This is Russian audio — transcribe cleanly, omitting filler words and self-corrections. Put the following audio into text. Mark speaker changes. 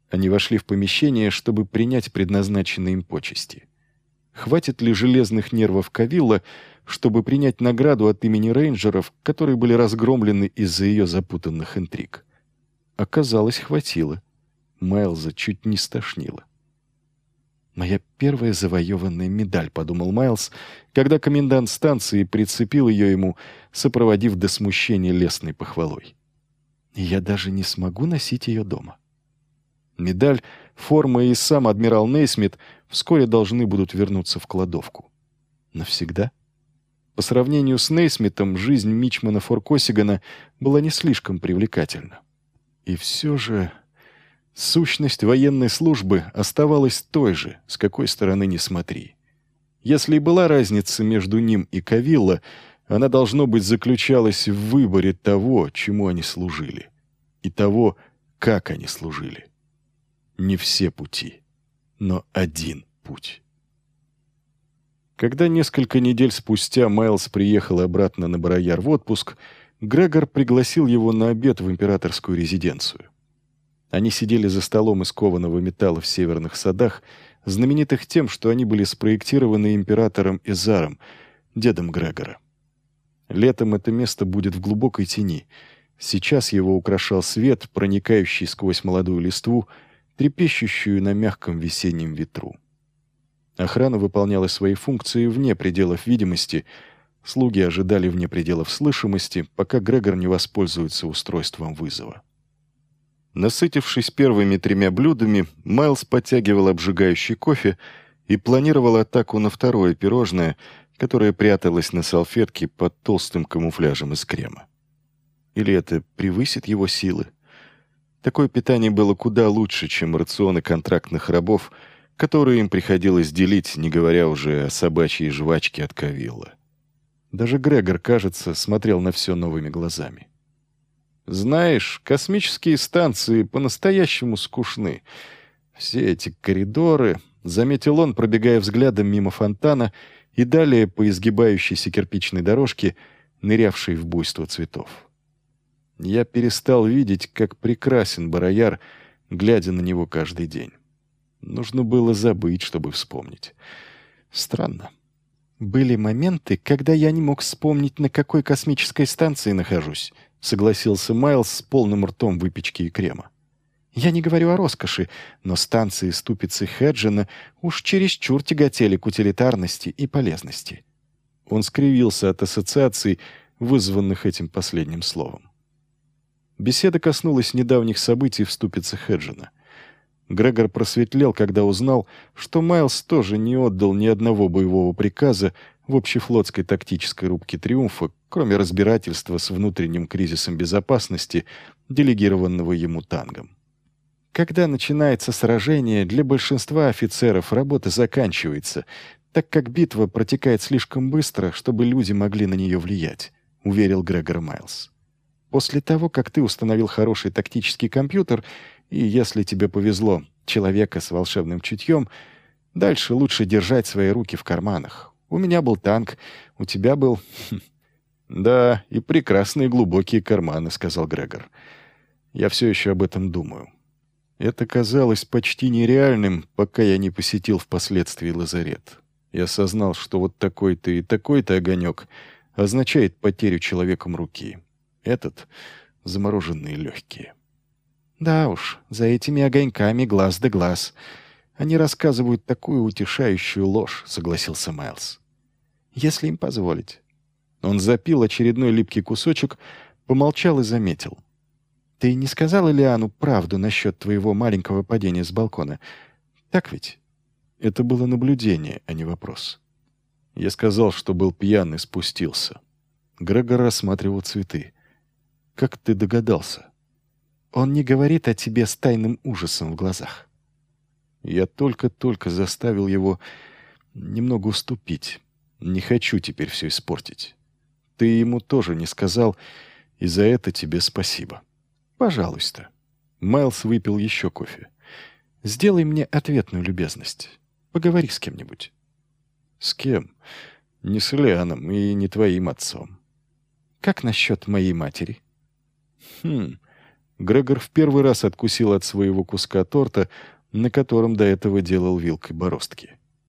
Speaker 1: Они вошли в помещение, чтобы принять предназначенные им почести. Хватит ли железных нервов Кавилла, чтобы принять награду от имени рейнджеров, которые были разгромлены из-за ее запутанных интриг? Оказалось, хватило. Майлза чуть не стошнило. «Моя первая завоеванная медаль», — подумал Майлз, когда комендант станции прицепил ее ему, сопроводив до смущения лестной похвалой. «И я даже не смогу носить ее дома». Медаль, форма и сам адмирал Нейсмит вскоре должны будут вернуться в кладовку. Навсегда? По сравнению с Нейсмитом, жизнь мичмана Форкосигана была не слишком привлекательна. И все же сущность военной службы оставалась той же, с какой стороны ни смотри. Если и была разница между ним и Кавилла, она, должно быть, заключалась в выборе того, чему они служили, и того, как они служили. Не все пути, но один путь. Когда несколько недель спустя Майлз приехал обратно на Барояр в отпуск, Грегор пригласил его на обед в императорскую резиденцию. Они сидели за столом из кованого металла в северных садах, знаменитых тем, что они были спроектированы императором Эзаром, дедом Грегора. Летом это место будет в глубокой тени. Сейчас его украшал свет, проникающий сквозь молодую листву, трепещущую на мягком весеннем ветру. Охрана выполняла свои функции вне пределов видимости, слуги ожидали вне пределов слышимости, пока Грегор не воспользуется устройством вызова. Насытившись первыми 3 блюдами, Майлз подтягивал обжигающий кофе и планировал атаку на второе пирожное, которое пряталось на салфетке под толстым камуфляжем из крема. Или это превысит его силы? Такое питание было куда лучше, чем рационы контрактных рабов, которые им приходилось делить, не говоря уже о собачьей жвачке от Кавилла. Даже Грегор, кажется, смотрел на все новыми глазами. «Знаешь, космические станции по-настоящему скучны. Все эти коридоры», — заметил он, пробегая взглядом мимо фонтана и далее по изгибающейся кирпичной дорожке, нырявшей в буйство цветов. Я перестал видеть, как прекрасен Барояр, глядя на него каждый день. Нужно было забыть, чтобы вспомнить. Странно. «Были моменты, когда я не мог вспомнить, на какой космической станции нахожусь», — согласился Майлз с полным ртом выпечки и крема. «Я не говорю о роскоши, но станции ступицы Хеджина уж чересчур тяготели к утилитарности и полезности». Он скривился от ассоциаций, вызванных этим последним словом. Беседа коснулась недавних событий в ступице Хеджина. Грегор просветлел, когда узнал, что Майлз тоже не отдал ни одного боевого приказа в общефлотской тактической рубке «Триумфа», кроме разбирательства с внутренним кризисом безопасности, делегированного ему Тангом. Когда начинается сражение, для большинства офицеров работа заканчивается, так как битва протекает слишком быстро, чтобы люди могли на нее влиять, уверил Грегор Майлз. После того, как ты установил хороший тактический компьютер, и, если тебе повезло, человека с волшебным чутьем, дальше лучше держать свои руки в карманах. У меня был танк, у тебя был... «Да, и прекрасные глубокие карманы», — сказал Грегор. «Я все еще об этом думаю». Это казалось почти нереальным, пока я не посетил впоследствии лазарет. Я осознал, что вот такой-то и такой-то огонек означает потерю человеком руки. Этот — замороженные легкие. «Да уж, за этими огоньками глаз да глаз. Они рассказывают такую утешающую ложь», — согласился Майлз. «Если им позволить». Он запил очередной липкий кусочек, помолчал и заметил. «Ты не сказал Элиану правду насчет твоего маленького падения с балкона? Так ведь?» Это было наблюдение, а не вопрос. Я сказал, что был пьян и спустился. Грегор рассматривал цветы. «Как ты догадался?» «Он не говорит о тебе с тайным ужасом в глазах». Я только-только заставил его немного уступить. Не хочу теперь все испортить. Ты ему тоже не сказал, и за это тебе спасибо. Пожалуйста». Майлз выпил еще кофе. «Сделай мне ответную любезность. Поговори с кем-нибудь». «С кем? Не с Элианом и не твоим отцом». «Как насчет моей матери?» Грегор в первый раз откусил от своего куска торта, на котором до этого делал вилкой бороздки.